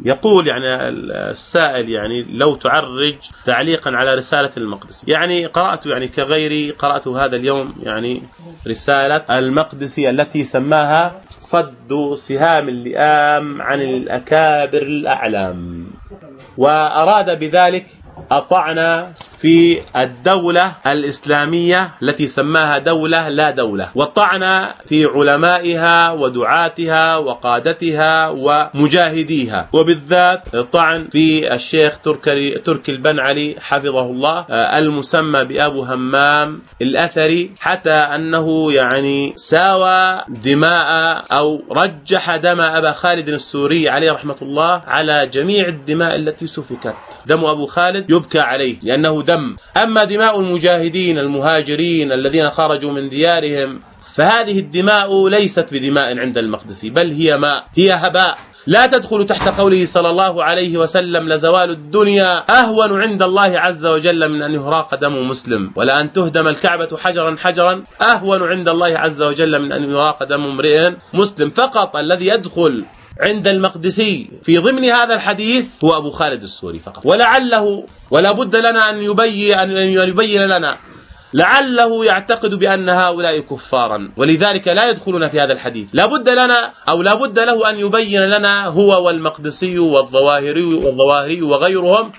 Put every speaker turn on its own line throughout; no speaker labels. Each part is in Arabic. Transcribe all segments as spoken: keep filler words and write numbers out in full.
يقول يعني السائل يعني لو تعرج تعليقا على رسالة المقدسي. يعني قرأت يعني كغيري قرأت هذا اليوم يعني رسالة المقدسي التي سماها صد سهام اللئام عن الأكابر الأعلام، وأراد بذلك أطعنا في الدولة الإسلامية التي سماها دولة لا دولة، وطعنا في علمائها ودعاتها وقادتها ومجاهديها، وبالذات طعن في الشيخ تركي, تركي البنعلي حفظه الله المسمى بأبو همام الأثري، حتى أنه يعني ساوى دماء أو رجح دم أبا خالد السوري عليه رحمة الله على جميع الدماء التي سفكت. دم أبو خالد يبكى عليه لأنه دم. أما دماء المجاهدين المهاجرين الذين خرجوا من ديارهم فهذه الدماء ليست بدماء عند المقدسي، بل هي ماء، هي هباء، لا تدخل تحت قوله صلى الله عليه وسلم لزوال الدنيا أهون عند الله عز وجل من أن يهراق دم مسلم، ولا أن تهدم الكعبة حجرا حجرا أهون عند الله عز وجل من أن يهراق دم امرئ مسلم. فقط الذي يدخل عند المقدسي في ضمن هذا الحديث هو أبو خالد السوري فقط، ولعله ولا بد لنا أن يبين, أن يبين لنا لعله يعتقد بأن هؤلاء كفارا ولذلك لا يدخلون في هذا الحديث. لا بد لنا أو لا بد له أن يبين لنا هو والمقدسي والظواهري والظواهري وغيرهم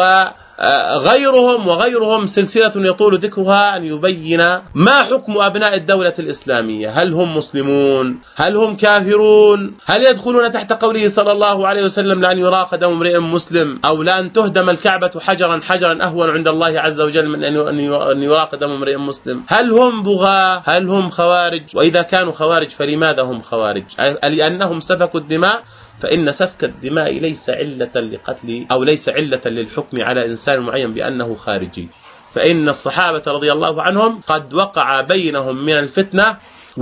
وغيرهم وغيرهم سلسلة يطول ذكرها، أن يبين ما حكم أبناء الدولة الإسلامية، هل هم مسلمون، هل هم كافرون، هل يدخلون تحت قوله صلى الله عليه وسلم لأن يراق دم امرئ مسلم، أو لأن تهدم الكعبة حجرا حجرا أهون عند الله عز وجل من أن يراق دم امرئ مسلم. هل هم بغاة، هل هم خوارج، وإذا كانوا خوارج فلماذا هم خوارج؟ لأنهم سفكوا الدماء، فإن سفك الدماء ليس علة لقتل أو ليس علة للحكم على إنسان معين بأنه خارجي. فإن الصحابة رضي الله عنهم قد وقع بينهم من الفتنة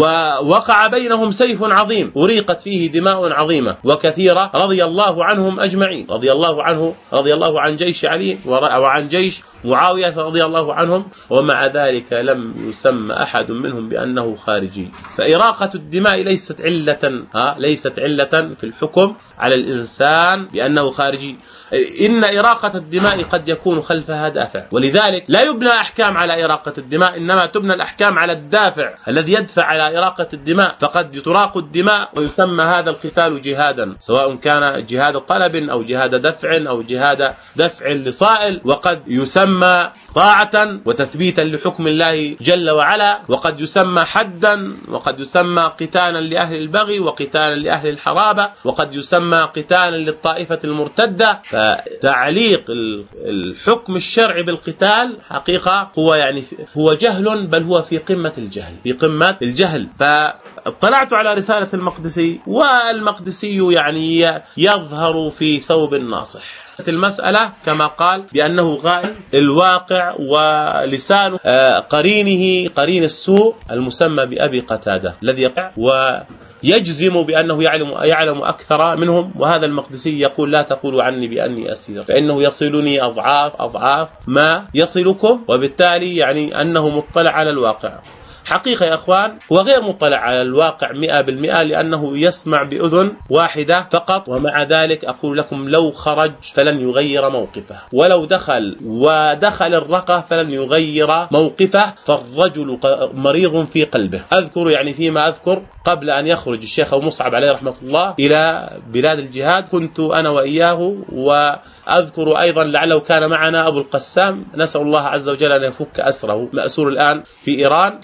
ووقع بينهم سيف عظيم أريقت فيه دماء عظيمة وكثيرة رضي الله عنهم أجمعين، رضي الله عنه رضي الله عن جيش علي وعن جيش معاوية رضي الله عنهم، ومع ذلك لم يسمى أحد منهم بأنه خارجي. فإراقة الدماء ليست علة ها ليست علة في الحكم على الإنسان بأنه خارجي. إن إراقة الدماء قد يكون خلفها دافع، ولذلك لا يبنى أحكام على إراقة الدماء، إنما تبنى الأحكام على الدافع الذي يدفع على إراقة الدماء. فقد تراق الدماء ويسمى هذا القتال جهادا، سواء كان جهاد طلب أو جهاد دفع أو جهاد دفع لصائل، وقد يسمى طاعة وتثبيتا لحكم الله جل وعلا، وقد يسمى حدا، وقد يسمى قتالا لأهل البغي وقتالا لأهل الحرابة، وقد يسمى قتالا للطائفة المرتدة. فتعليق الحكم الشرعي بالقتال حقيقة هو يعني هو جهل، بل هو في قمة الجهل، في قمة الجهل. فاطلعت على رسالة المقدسي، والمقدسي يعني يظهر في ثوب الناصح. المسألة كما قال بأنه غائب الواقع ولسان قرينه قرين السوء المسمى بأبي قتادة الذي يقع ويجزم بأنه يعلم يعلم أكثر منهم. وهذا المقدسي يقول لا تقولوا عني بأني أسير، فإنه يصلني أضعاف أضعاف ما يصلكم، وبالتالي يعني أنه مطلع على الواقع. حقيقة يا أخوان هو غير مطلع على الواقع مئة بالمئة، لأنه يسمع بأذن واحدة فقط. ومع ذلك أقول لكم لو خرج فلن يغير موقفه، ولو دخل ودخل الرقة فلن يغير موقفه. فالرجل مريض في قلبه. أذكر يعني فيما أذكر قبل أن يخرج الشيخ أبو مصعب عليه رحمة الله إلى بلاد الجهاد كنت أنا وإياه، وأذكر أيضا لعله كان معنا أبو القسام، نسأل الله عز وجل أن يفك أسره، مأسور الآن في إيران.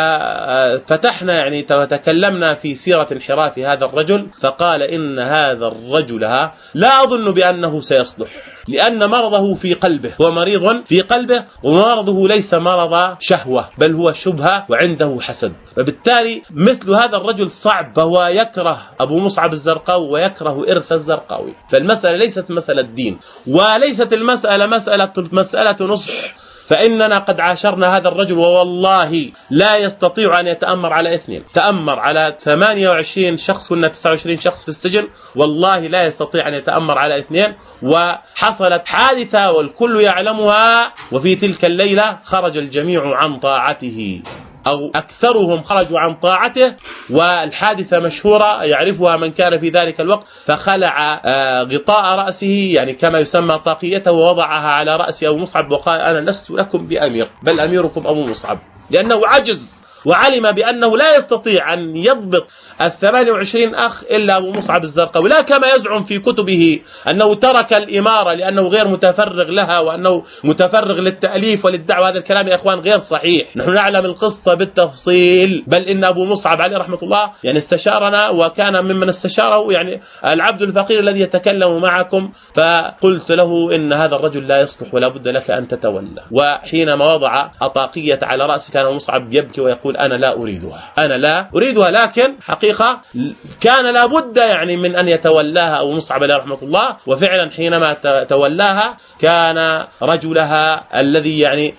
ففتحنا يعني وتكلمنا في سيرة انحراف هذا الرجل، فقال إن هذا الرجل لا أظن بأنه سيصلح، لأن مرضه في قلبه، هو مريض في قلبه، ومرضه ليس مرض شهوة بل هو شبهة وعنده حسد. فبالتالي مثل هذا الرجل صعب، فهو يكره أبو مصعب الزرقاوي ويكره إرث الزرقاوي. فالمسألة ليست مسألة دين، وليست المسألة مسألة مسألة نصح. فإننا قد عاشرنا هذا الرجل، ووالله لا يستطيع أن يتأمر على اثنين. تأمر على ثمانية وعشرين شخص، كنا تسعة وعشرين شخص في السجن، والله لا يستطيع أن يتأمر على اثنين. وحصلت حادثة والكل يعلمها، وفي تلك الليلة خرج الجميع عن طاعته، أو أكثرهم خرجوا عن طاعته، والحادثة مشهورة يعرفها من كان في ذلك الوقت، فخلع غطاء رأسه يعني كما يسمى طاقيته ووضعها على رأس أبو مصعب وقال أنا لست لكم بأمير بل أميركم أبو مصعب، لأنه عجز وعلم بأنه لا يستطيع أن يضبط الثمانية وعشرين أخ إلا أبو مصعب الزرقاوي، لا كما يزعم في كتبه أنه ترك الإمارة لأنه غير متفرغ لها وأنه متفرغ للتأليف وللدعوة. هذا الكلام يا إخوان غير صحيح، نحن نعلم القصة بالتفصيل، بل إن أبو مصعب عليه رحمة الله يعني استشارنا وكان ممن استشاره يعني العبد الفقير الذي يتكلم معكم، فقلت له إن هذا الرجل لا يصلح ولا بد لك أن تتولى. وحينما وضع الطاقية على رأسه كان مصعب يبكي ويقول أنا لا أريدها أنا لا أريدها لكن حقيقة كان لابد يعني من أن يتولاها أبو مصعب عليه رحمة الله، وفعلا حينما تولاها كان رجلها الذي يعني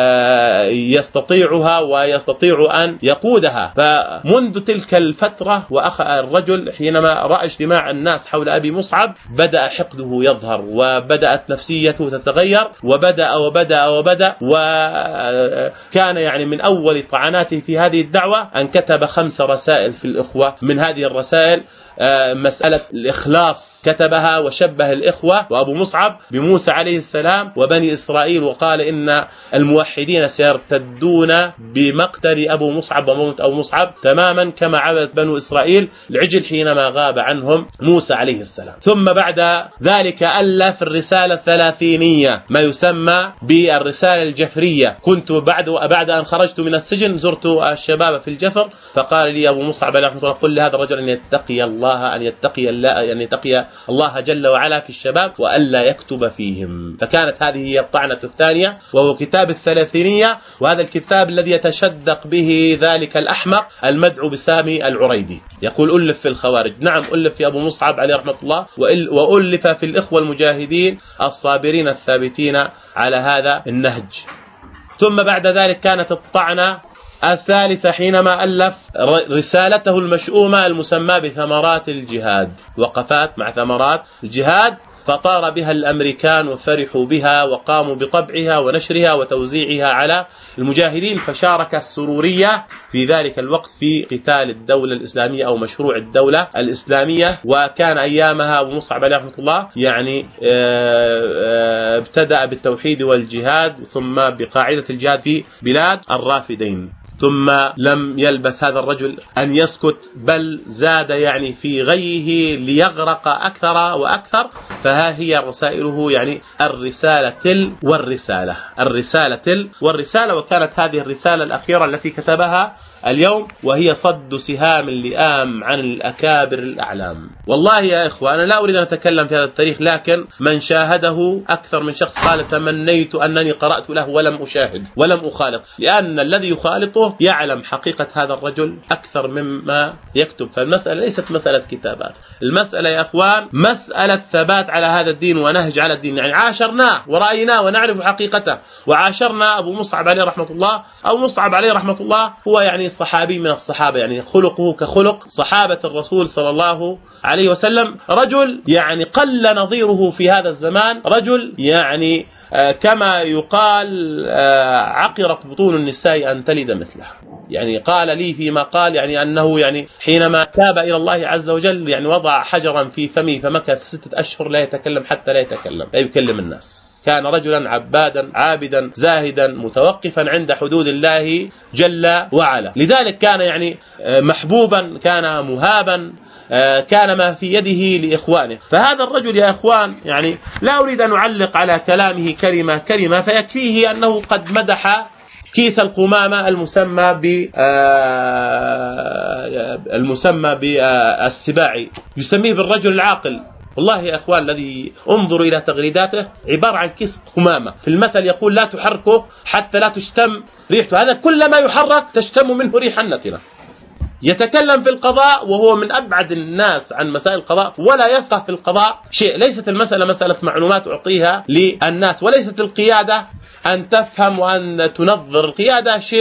يستطيعها ويستطيع أن يقودها. فمنذ تلك الفترة وأخ الرجل حينما رأى اجتماع الناس حول أبي مصعب بدأ حقده يظهر وبدأت نفسيته تتغير وبدأ وبدأ وبدأ وكان يعني من أول طعناته في هذه الدعوة أن كتب خمس رسائل في الإخوة. من هذه الرسائل مسألة الإخلاص كتبها وشبه الإخوة وأبو مصعب بموسى عليه السلام وبني إسرائيل، وقال إن الموحدين سيرتدون بمقتل أبو مصعب وموت أبو مصعب تماما كما عبدت بنو إسرائيل العجل حينما غاب عنهم موسى عليه السلام. ثم بعد ذلك ألف الرسالة الثلاثينية ما يسمى بالرسالة الجفرية. كنت بعد بعد أن خرجت من السجن زرت الشباب في الجفر، فقال لي أبو مصعب عليه رحمة الله قل لهذا الرجل أن يتقي الله أن يتقي الله أن يتقي الله جل وعلا في الشباب وألا يكتب فيهم. فكانت هذه هي الطعنة الثانية وهو كتاب الثلاثينية، وهذا الكتاب الذي يتشدق به ذلك الأحمق المدعو بسامي العريدي. يقول ألف في الخوارج، نعم ألف في أبو مصعب عليه رحمة الله وألف في الإخوة المجاهدين الصابرين الثابتين على هذا النهج. ثم بعد ذلك كانت الطعنة الثالثة حينما ألف رسالته المشؤومة المسمى بثمرات الجهاد، وقفات مع ثمرات الجهاد، فطار بها الأمريكان وفرحوا بها وقاموا بطبعها ونشرها وتوزيعها على المجاهدين، فشارك السرورية في ذلك الوقت في قتال الدولة الإسلامية أو مشروع الدولة الإسلامية. وكان أيامها أبو مصعب عليه رحمة الله يعني ابتدأ بالتوحيد والجهاد ثم بقاعدة الجهاد في بلاد الرافدين. ثم لم يلبث هذا الرجل أن يسكت بل زاد يعني في غيه ليغرق أكثر وأكثر. فها هي رسائله يعني الرسالة تل والرسالة الرسالة تل والرسالة وكانت هذه الرسالة الأخيرة التي كتبها اليوم وهي صد سهام اللئام عن الأكابر الأعلام. والله يا إخوة أنا لا أريد أن أتكلم في هذا التاريخ، لكن من شاهده أكثر من شخص قال تمنيت أنني قرأت له ولم أشاهد ولم أخالط، لأن الذي يخالطه يعلم حقيقة هذا الرجل أكثر مما يكتب. فالمسألة ليست مسألة كتابات، المسألة يا إخوان مسألة ثبات على هذا الدين ونهج على الدين. يعني عاشرناه ورأيناه ونعرف حقيقته، وعاشرنا أبو مصعب عليه رحمة الله. أبو مصعب عليه رحمة الله هو يعني صحابي من الصحابة، يعني خلقه كخلق صحابة الرسول صلى الله عليه وسلم، رجل يعني قل نظيره في هذا الزمان، رجل يعني كما يقال عقرت بطون النساء أن تلد مثله. يعني قال لي فيما قال يعني أنه يعني حينما تاب إلى الله عز وجل يعني وضع حجرا في فمه فمكث ستة أشهر لا يتكلم حتى لا يتكلم لا يكلم الناس. كان رجلا عبادا عابدا زاهدا متوقفا عند حدود الله جل وعلا، لذلك كان يعني محبوبا، كان مهابا، كان ما في يده لإخوانه. فهذا الرجل يا إخوان يعني لا أريد أن أعلق على كلامه كلمة كلمة، فيكفيه أنه قد مدح كيس القمامة المسمى ب المسمى بالسباعي، يسميه بالرجل العاقل. والله يا أخوان الذي انظروا إلى تغريداته عبارة عن كيس قمامة، في المثل يقول لا تحركه حتى لا تشتم ريحته، هذا كلما يحرك تشتم منه ريحا نتنة. يتكلم في القضاء وهو من أبعد الناس عن مسائل القضاء ولا يفقه في القضاء شيء. ليست المسألة مسألة معلومات أعطيها للناس، وليست القيادة أن تفهم وأن تنظر. القيادة شيء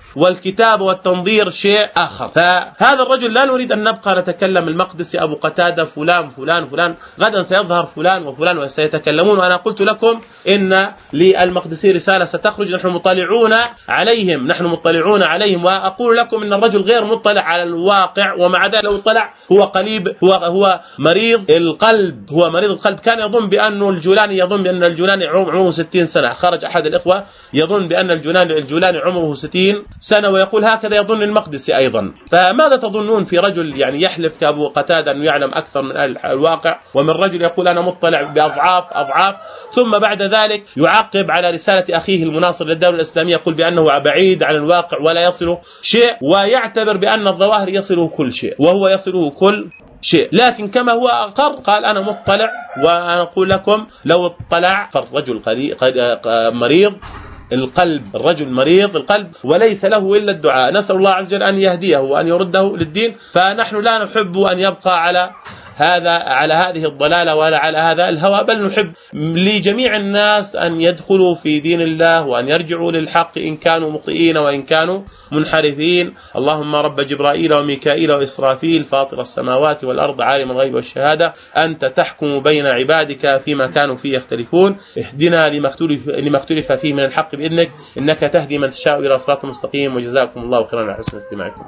والكتابة والتنظير شيء آخر. فهذا الرجل لا نريد أن نبقى نتكلم المقدسي أبو قتادة فلان فلان فلان، غدا سيظهر فلان وفلان وسيتكلمون. وأنا قلت لكم إن للمقدسي رسالة ستخرج، نحن مطلعون عليهم، نحن مطلعون عليهم. وأقول لكم إن الرجل غير مطلع على الواقع، ومع ذلك لو اطلع هو قليب، هو هو مريض القلب، هو مريض القلب. كان يظن بأنه الجولاني يظن بأن الجولاني عمره ستين سنة. خرج أحد الإخوة يظن بأن الجولاني الجولاني عمره ستين سنة، ويقول هكذا يظن المقدسي أيضا. فماذا تظنون في رجل يعني يحلف كأبو قتادة أنه يعلم أكثر من الواقع، ومن رجل يقول أنا مطلع بأضعاف أضعاف، ثم بعد ذلك يعقب على رسالة أخيه المناصر للدولة الإسلامية، يقول بأنه بعيد عن الواقع ولا يصله شيء، ويعتبر بأن الظواهر يصله كل شيء وهو يصله كل شيء. لكن كما هو أقر قال أنا مطلع. وأنا أقول لكم لو اطلع فالرجل مريض القلب، الرجل مريض القلب وليس له إلا الدعاء. نسأل الله عز وجل أن يهديه وأن يرده للدين. فنحن لا نحب أن يبقى على هذا على هذه الضلالة ولا على هذا الهوى، بل نحب لجميع الناس أن يدخلوا في دين الله وأن يرجعوا للحق إن كانوا مخطئين وإن كانوا منحرفين. اللهم رب جبرائيل وميكائيل وإسرافيل فاطر السماوات والأرض عالم الغيب والشهادة، أنت تحكم بين عبادك فيما كانوا فيه يختلفون، اهدنا لما اختلف فيه من الحق بإذنك، إنك تهدي من تشاء إلى صراط مستقيم. وجزاكم الله خيرا على حسن استماعكم.